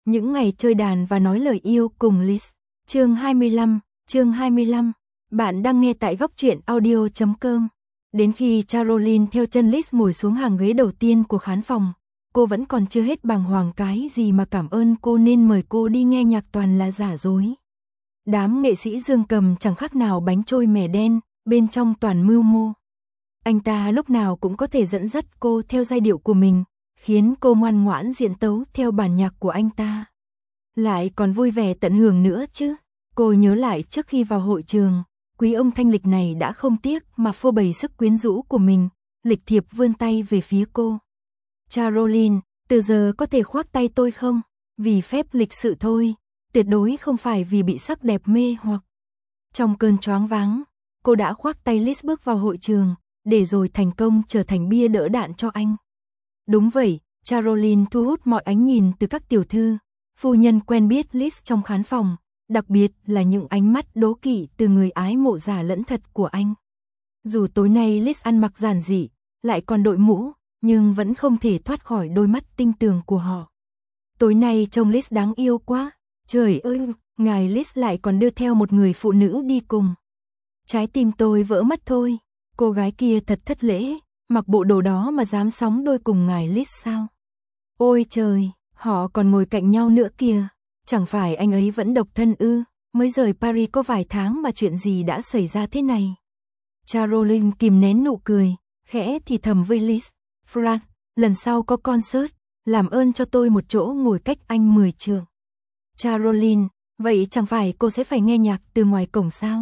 Những ngày chơi đàn và nói lời yêu cùng Liz. Chương 25. Bạn đang nghe tại góc truyện audio.com. Đến khi Caroline theo chân Liz ngồi xuống hàng ghế đầu tiên của khán phòng, cô vẫn còn chưa hết bàng hoàng cái gì mà cảm ơn cô nên mời cô đi nghe nhạc toàn là giả dối. Đám nghệ sĩ dương cầm chẳng khác nào bánh trôi mè đen, bên trong toàn mưu mô. Anh ta lúc nào cũng có thể dẫn dắt cô theo giai điệu của mình, khiến cô ngoan ngoãn diễn tấu theo bản nhạc của anh ta. Lại còn vui vẻ tận hưởng nữa chứ. Cô nhớ lại trước khi vào hội trường, quý ông thanh lịch này đã không tiếc mà phô bày sức quyến rũ của mình, lịch thiệp vươn tay về phía cô. Caroline, từ giờ có thể khoác tay tôi không? Vì phép lịch sự thôi, tuyệt đối không phải vì bị sắc đẹp mê hoặc. Trong cơn choáng váng, cô đã khoác tay Liz bước vào hội trường, để rồi thành công trở thành bia đỡ đạn cho anh. Đúng vậy, Caroline thu hút mọi ánh nhìn từ các tiểu thư, phu nhân quen biết Liz trong khán phòng, đặc biệt là những ánh mắt đố kỵ từ người ái mộ giả lẫn thật của anh. Dù tối nay Liz ăn mặc giản dị, lại còn đội mũ, nhưng vẫn không thể thoát khỏi đôi mắt tinh tường của họ. Tối nay trông Liz đáng yêu quá, trời ơi, ngài Liz lại còn đưa theo một người phụ nữ đi cùng. Trái tim tôi vỡ mất thôi, cô gái kia thật thất lễ, mặc bộ đồ đó mà dám sóng đôi cùng ngài Liz sao? Ôi trời, họ còn ngồi cạnh nhau nữa kìa, chẳng phải anh ấy vẫn độc thân ư, mới rời Paris có vài tháng mà chuyện gì đã xảy ra thế này? Caroline kìm nén nụ cười, khẽ thì thầm với Liz, Frank, lần sau có concert, làm ơn cho tôi một chỗ ngồi cách anh 10 trượng. Caroline, vậy chẳng phải cô sẽ phải nghe nhạc từ ngoài cổng sao?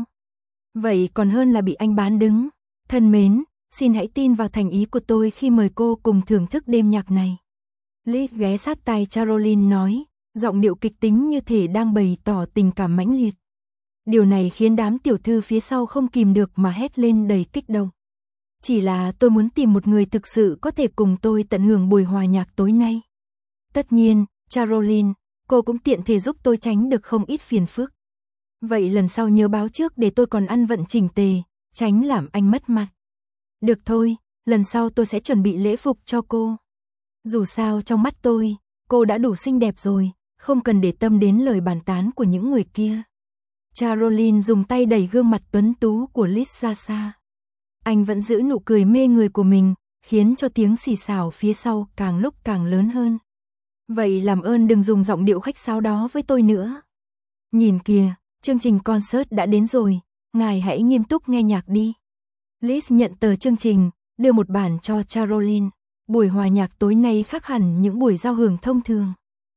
Vậy còn hơn là bị anh bán đứng. Thân mến, xin hãy tin vào thành ý của tôi khi mời cô cùng thưởng thức đêm nhạc này. Liz ghé sát tai Caroline nói, giọng điệu kịch tính như thể đang bày tỏ tình cảm mãnh liệt. Điều này khiến đám tiểu thư phía sau không kìm được mà hét lên đầy kích động. Chỉ là tôi muốn tìm một người thực sự có thể cùng tôi tận hưởng buổi hòa nhạc tối nay. Tất nhiên, Caroline, cô cũng tiện thể giúp tôi tránh được không ít phiền phức. Vậy lần sau nhớ báo trước để tôi còn ăn vận chỉnh tề, tránh làm anh mất mặt. Được thôi, lần sau tôi sẽ chuẩn bị lễ phục cho cô. Dù sao trong mắt tôi, cô đã đủ xinh đẹp rồi, không cần để tâm đến lời bàn tán của những người kia. Caroline dùng tay đẩy gương mặt tuấn tú của Liz ra xa. Anh vẫn giữ nụ cười mê người của mình, khiến cho tiếng xì xào phía sau càng lúc càng lớn hơn. Vậy làm ơn đừng dùng giọng điệu khách sáo đó với tôi nữa. Nhìn kìa, chương trình concert đã đến rồi, ngài hãy nghiêm túc nghe nhạc đi. Liz nhận tờ chương trình, đưa một bản cho Caroline. Buổi hòa nhạc tối nay khác hẳn những buổi giao hưởng thông thường.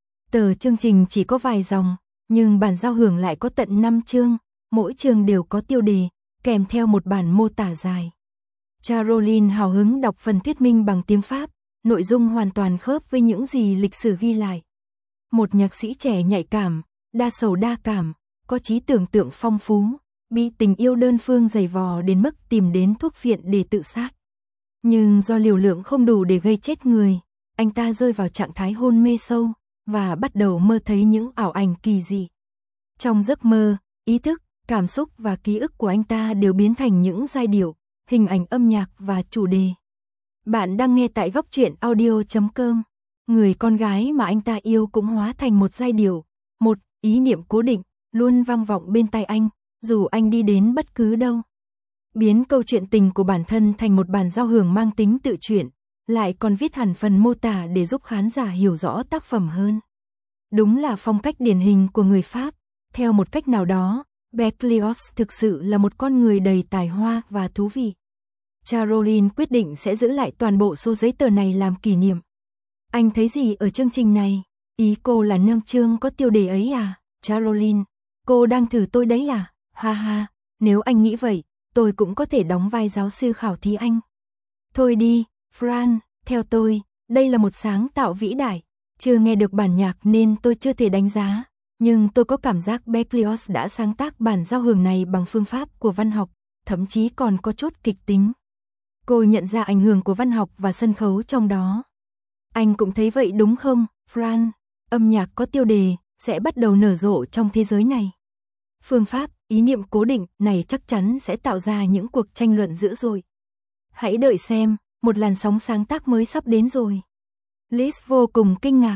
Tờ chương trình chỉ có vài dòng, nhưng bản giao hưởng lại có tận 5 chương, mỗi chương đều có tiêu đề, kèm theo một bản mô tả dài. Caroline hào hứng đọc phần thuyết minh bằng tiếng Pháp, nội dung hoàn toàn khớp với những gì lịch sử ghi lại. Một nhạc sĩ trẻ nhạy cảm, đa sầu đa cảm, có trí tưởng tượng phong phú, bị tình yêu đơn phương dày vò đến mức tìm đến thuốc phiện để tự sát. Nhưng do liều lượng không đủ để gây chết người, anh ta rơi vào trạng thái hôn mê sâu và bắt đầu mơ thấy những ảo ảnh kỳ dị. Trong giấc mơ, ý thức, cảm xúc và ký ức của anh ta đều biến thành những giai điệu, hình ảnh âm nhạc và chủ đề. Bạn đang nghe tại góc truyện audio.com. Người con gái mà anh ta yêu cũng hóa thành một giai điệu, một ý niệm cố định, luôn vang vọng bên tai anh, dù anh đi đến bất cứ đâu. Biến câu chuyện tình của bản thân thành một bản giao hưởng mang tính tự truyện, lại còn viết hẳn phần mô tả để giúp khán giả hiểu rõ tác phẩm hơn. Đúng là phong cách điển hình của người Pháp. Theo một cách nào đó, Berlioz thực sự là một con người đầy tài hoa và thú vị. Caroline quyết định sẽ giữ lại toàn bộ số giấy tờ này làm kỷ niệm. Anh thấy gì ở chương trình này? Ý cô là 5 chương có tiêu đề ấy à? Caroline, cô đang thử tôi đấy à? Ha ha, nếu anh nghĩ vậy, tôi cũng có thể đóng vai giáo sư khảo thí anh. Thôi đi, Fran, theo tôi, đây là một sáng tạo vĩ đại. Chưa nghe được bản nhạc nên tôi chưa thể đánh giá, nhưng tôi có cảm giác Berlioz đã sáng tác bản giao hưởng này bằng phương pháp của văn học, thậm chí còn có chút kịch tính. Cô nhận ra ảnh hưởng của văn học và sân khấu trong đó. Anh cũng thấy vậy đúng không, Fran? Âm nhạc có tiêu đề sẽ bắt đầu nở rộ trong thế giới này. Phương pháp, ý niệm cố định này chắc chắn sẽ tạo ra những cuộc tranh luận dữ dội. Hãy đợi xem, một làn sóng sáng tác mới sắp đến rồi. Liz vô cùng kinh ngạc.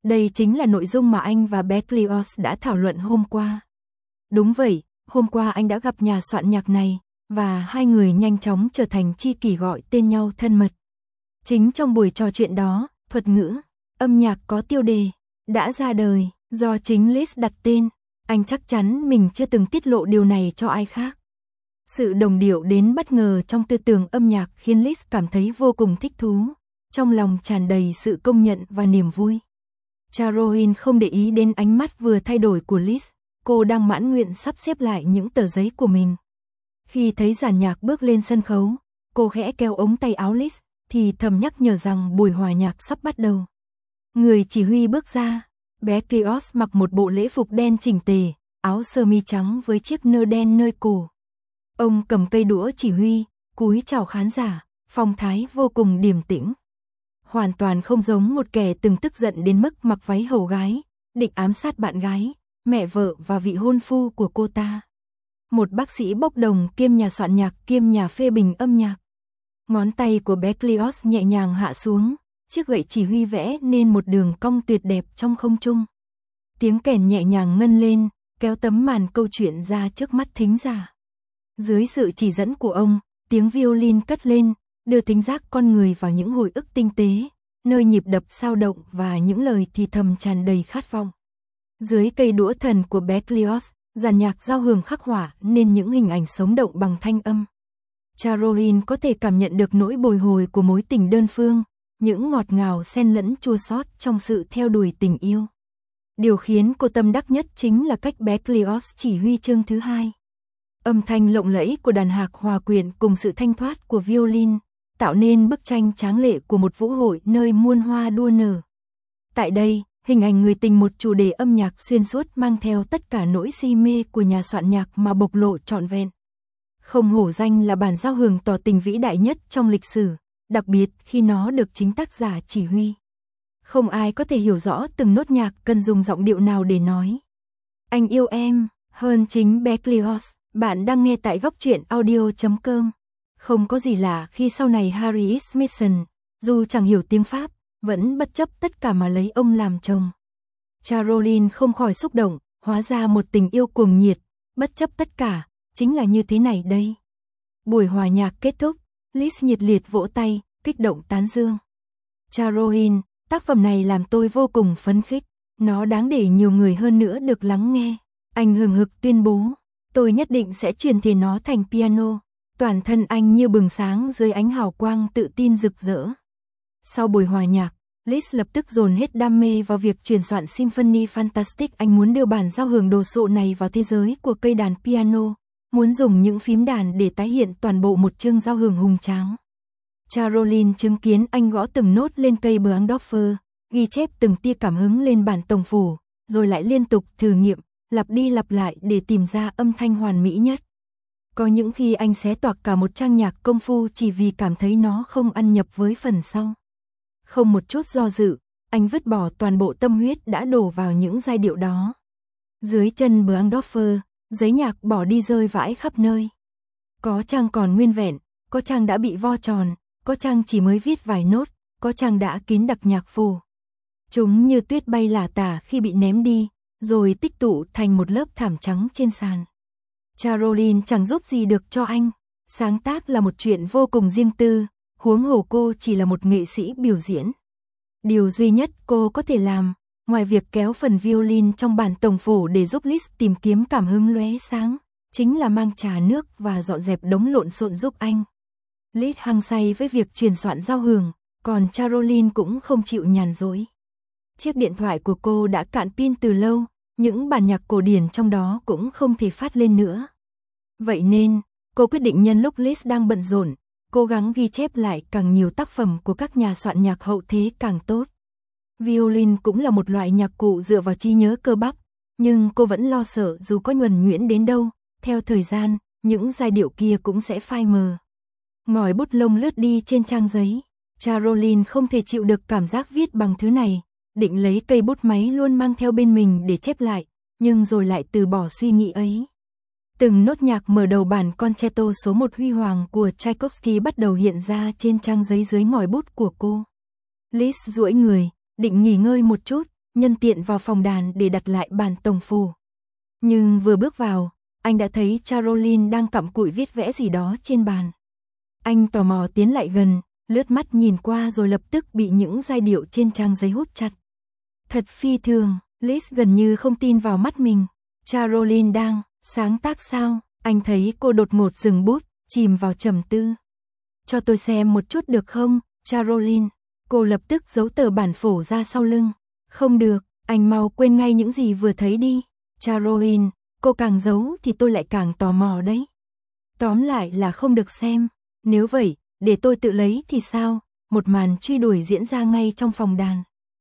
Đây chính là nội dung mà anh và Berlioz đã thảo luận hôm qua. Đúng vậy, hôm qua anh đã gặp nhà soạn nhạc này, và hai người nhanh chóng trở thành tri kỷ gọi tên nhau thân mật. Chính trong buổi trò chuyện đó, thuật ngữ, âm nhạc có tiêu đề, đã ra đời, do chính Liszt đặt tên. Anh chắc chắn mình chưa từng tiết lộ điều này cho ai khác. Sự đồng điệu đến bất ngờ trong tư tưởng âm nhạc khiến Liszt cảm thấy vô cùng thích thú, trong lòng tràn đầy sự công nhận và niềm vui. Caroline không để ý đến ánh mắt vừa thay đổi của Liszt, cô đang mãn nguyện sắp xếp lại những tờ giấy của mình. Khi thấy dàn nhạc bước lên sân khấu, cô khẽ kéo ống tay áo Liszt, thì thầm nhắc nhở rằng buổi hòa nhạc sắp bắt đầu. Người chỉ huy bước ra, Berlioz mặc một bộ lễ phục đen chỉnh tề, áo sơ mi trắng với chiếc nơ đen nơi cổ. Ông cầm cây đũa chỉ huy, cúi chào khán giả, phong thái vô cùng điềm tĩnh. Hoàn toàn không giống một kẻ từng tức giận đến mức mặc váy hầu gái, định ám sát bạn gái, mẹ vợ và vị hôn phu của cô ta. Một bác sĩ bốc đồng kiêm nhà soạn nhạc kiêm nhà phê bình âm nhạc. Ngón tay của Berlioz nhẹ nhàng hạ xuống, chiếc gậy chỉ huy vẽ nên một đường cong tuyệt đẹp trong không trung. Tiếng kèn nhẹ nhàng ngân lên, kéo tấm màn câu chuyện ra trước mắt thính giả. Dưới sự chỉ dẫn của ông, tiếng violin cất lên, đưa thính giác con người vào những hồi ức tinh tế, nơi nhịp đập sao động và những lời thì thầm tràn đầy khát vọng. Dưới cây đũa thần của Berlioz, dàn nhạc giao hưởng khắc họa nên những hình ảnh sống động bằng thanh âm. Caroline có thể cảm nhận được nỗi bồi hồi của mối tình đơn phương, những ngọt ngào xen lẫn chua xót trong sự theo đuổi tình yêu. Điều khiến cô tâm đắc nhất chính là cách Berlioz chỉ huy chương thứ hai. Âm thanh lộng lẫy của đàn hạc hòa quyện cùng sự thanh thoát của violin, tạo nên bức tranh tráng lệ của một vũ hội nơi muôn hoa đua nở. Tại đây, hình ảnh người tình một chủ đề âm nhạc xuyên suốt mang theo tất cả nỗi si mê của nhà soạn nhạc mà bộc lộ trọn vẹn. Không hổ danh là bản giao hưởng tỏ tình vĩ đại nhất trong lịch sử, đặc biệt khi nó được chính tác giả chỉ huy. Không ai có thể hiểu rõ từng nốt nhạc cần dùng giọng điệu nào để nói. Anh yêu em, hơn chính Berlioz. Bạn đang nghe tại góc truyện audio.com. Không có gì lạ khi sau này Harry Smithson, dù chẳng hiểu tiếng Pháp, vẫn bất chấp tất cả mà lấy ông làm chồng. Caroline không khỏi xúc động, hóa ra một tình yêu cuồng nhiệt, bất chấp tất cả, chính là như thế này đây. Buổi hòa nhạc kết thúc, Liszt nhiệt liệt vỗ tay, kích động tán dương. Caroline, tác phẩm này làm tôi vô cùng phấn khích, nó đáng để nhiều người hơn nữa được lắng nghe. Anh hừng hực tuyên bố. Tôi nhất định sẽ truyền thể nó thành piano. Toàn thân anh như bừng sáng dưới ánh hào quang tự tin rực rỡ. Sau buổi hòa nhạc, Liszt lập tức dồn hết đam mê vào việc chuyển soạn Symphony Fantastic. Anh muốn đưa bản giao hưởng đồ sộ này vào thế giới của cây đàn piano, muốn dùng những phím đàn để tái hiện toàn bộ một chương giao hưởng hùng tráng. Caroline chứng kiến anh gõ từng nốt lên cây Berndorfer, ghi chép từng tia cảm hứng lên bản tổng phổ, rồi lại liên tục thử nghiệm, lặp đi lặp lại để tìm ra âm thanh hoàn mỹ nhất. Có những khi anh xé toạc cả một trang nhạc công phu chỉ vì cảm thấy nó không ăn nhập với phần sau. Không một chút do dự, anh vứt bỏ toàn bộ tâm huyết đã đổ vào những giai điệu đó. Dưới chân Berndorfer, giấy nhạc bỏ đi rơi vãi khắp nơi. Có trang còn nguyên vẹn, có trang đã bị vo tròn, có trang chỉ mới viết vài nốt, có trang đã kín đặc nhạc phù. Chúng như tuyết bay lả tả khi bị ném đi, rồi tích tụ thành một lớp thảm trắng trên sàn. Caroline chẳng giúp gì được cho anh. Sáng tác là một chuyện vô cùng riêng tư, huống hồ cô chỉ là một nghệ sĩ biểu diễn. Điều duy nhất cô có thể làm, ngoài việc kéo phần violin trong bản tổng phổ để giúp Liszt tìm kiếm cảm hứng lóe sáng, chính là mang trà nước và dọn dẹp đống lộn xộn giúp anh. Liszt hăng say với việc truyền soạn giao hưởng, còn Caroline cũng không chịu nhàn rỗi. Chiếc điện thoại của cô đã cạn pin từ lâu, những bản nhạc cổ điển trong đó cũng không thể phát lên nữa. Vậy nên, cô quyết định nhân lúc Liszt đang bận rộn, cố gắng ghi chép lại càng nhiều tác phẩm của các nhà soạn nhạc hậu thế càng tốt. Violin cũng là một loại nhạc cụ dựa vào trí nhớ cơ bắp, nhưng cô vẫn lo sợ dù có nhuần nhuyễn đến đâu, theo thời gian, những giai điệu kia cũng sẽ phai mờ. Ngòi bút lông lướt đi trên trang giấy, Caroline không thể chịu được cảm giác viết bằng thứ này, định lấy cây bút máy luôn mang theo bên mình để chép lại, nhưng rồi lại từ bỏ suy nghĩ ấy. Từng nốt nhạc mở đầu bản Concerto số 1 huy hoàng của Tchaikovsky bắt đầu hiện ra trên trang giấy dưới ngòi bút của cô. Liszt duỗi người, định nghỉ ngơi một chút, nhân tiện vào phòng đàn để đặt lại bản tổng phù. Nhưng vừa bước vào, anh đã thấy Caroline đang cặm cụi viết vẽ gì đó trên bàn. Anh tò mò tiến lại gần, lướt mắt nhìn qua rồi lập tức bị những giai điệu trên trang giấy hút chặt. Thật phi thường, Liz gần như không tin vào mắt mình. Caroline đang sáng tác sao? Anh thấy cô đột ngột dừng bút, chìm vào trầm tư. Cho tôi xem một chút được không, Caroline? Cô lập tức giấu tờ bản phổ ra sau lưng. Không được, anh mau quên ngay những gì vừa thấy đi. Caroline, cô càng giấu thì tôi lại càng tò mò đấy. Tóm lại là không được xem. Nếu vậy, để tôi tự lấy thì sao? Một màn truy đuổi diễn ra ngay trong phòng đàn.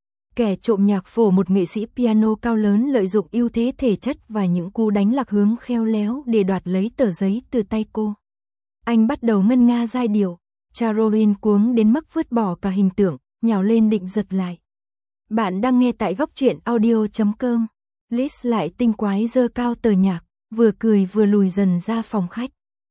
Kẻ trộm nhạc phổ, một nghệ sĩ piano cao lớn, lợi dụng ưu thế thể chất và những cú đánh lạc hướng khéo léo để đoạt lấy tờ giấy từ tay cô. Anh bắt đầu ngân nga giai điệu. Caroline cuống đến mức vứt bỏ cả hình tượng, nhào lên định giật lại. Bạn đang nghe tại góc truyện audio.com. Liz lại tinh quái giơ cao tờ nhạc, vừa cười vừa lùi dần ra phòng khách.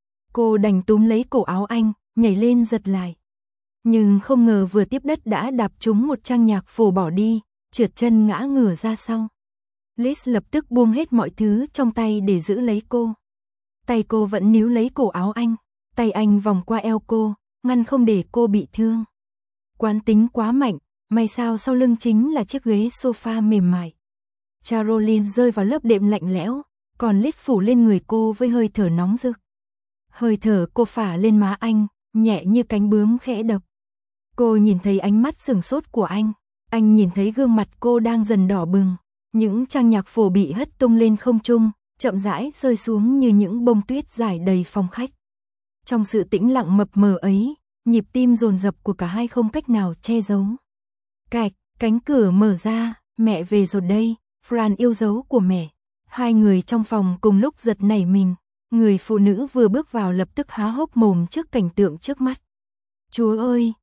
Cô đành túm lấy cổ áo anh, nhảy lên giật lại. Nhưng không ngờ vừa tiếp đất đã đạp trúng một trang nhạc phổ bỏ đi, trượt chân ngã ngửa ra sau. Liz lập tức buông hết mọi thứ trong tay để giữ lấy cô. Tay cô vẫn níu lấy cổ áo anh, tay anh vòng qua eo cô, ngăn không để cô bị thương. Quán tính quá mạnh, may sao sau lưng chính là chiếc ghế sofa mềm mại. Caroline rơi vào lớp đệm lạnh lẽo, còn Liz phủ lên người cô với hơi thở nóng rực. Hơi thở cô phả lên má anh, nhẹ như cánh bướm khẽ đập. Cô nhìn thấy ánh mắt sửng sốt của anh nhìn thấy gương mặt cô đang dần đỏ bừng. Những trang nhạc phổ bị hất tung lên không trung, chậm rãi rơi xuống như những bông tuyết rải đầy phòng khách. Trong sự tĩnh lặng mập mờ ấy, nhịp tim dồn dập của cả hai không cách nào che giấu. Cạch, cánh cửa mở ra, mẹ về rồi đây, Fran yêu dấu của mẹ. Hai người trong phòng cùng lúc giật nảy mình. Người phụ nữ vừa bước vào lập tức há hốc mồm trước cảnh tượng trước mắt. Chúa ơi,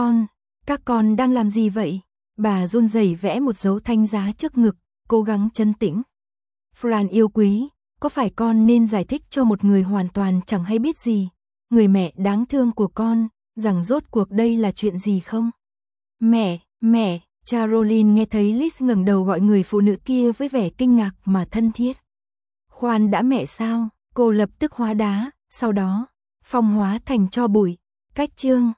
các con đang làm gì vậy? Bà run rẩy vẽ một dấu thanh giá trước ngực, cố gắng trấn tĩnh. Fran yêu quý, có phải con nên giải thích cho một người hoàn toàn chẳng hay biết gì, người mẹ đáng thương của con, rằng rốt cuộc đây là chuyện gì không? Mẹ, Caroline nghe thấy Liz ngẩng đầu gọi người phụ nữ kia với vẻ kinh ngạc mà thân thiết. Khoan đã, mẹ sao? Cô lập tức hóa đá, sau đó phong hóa thành tro bụi. Cách chương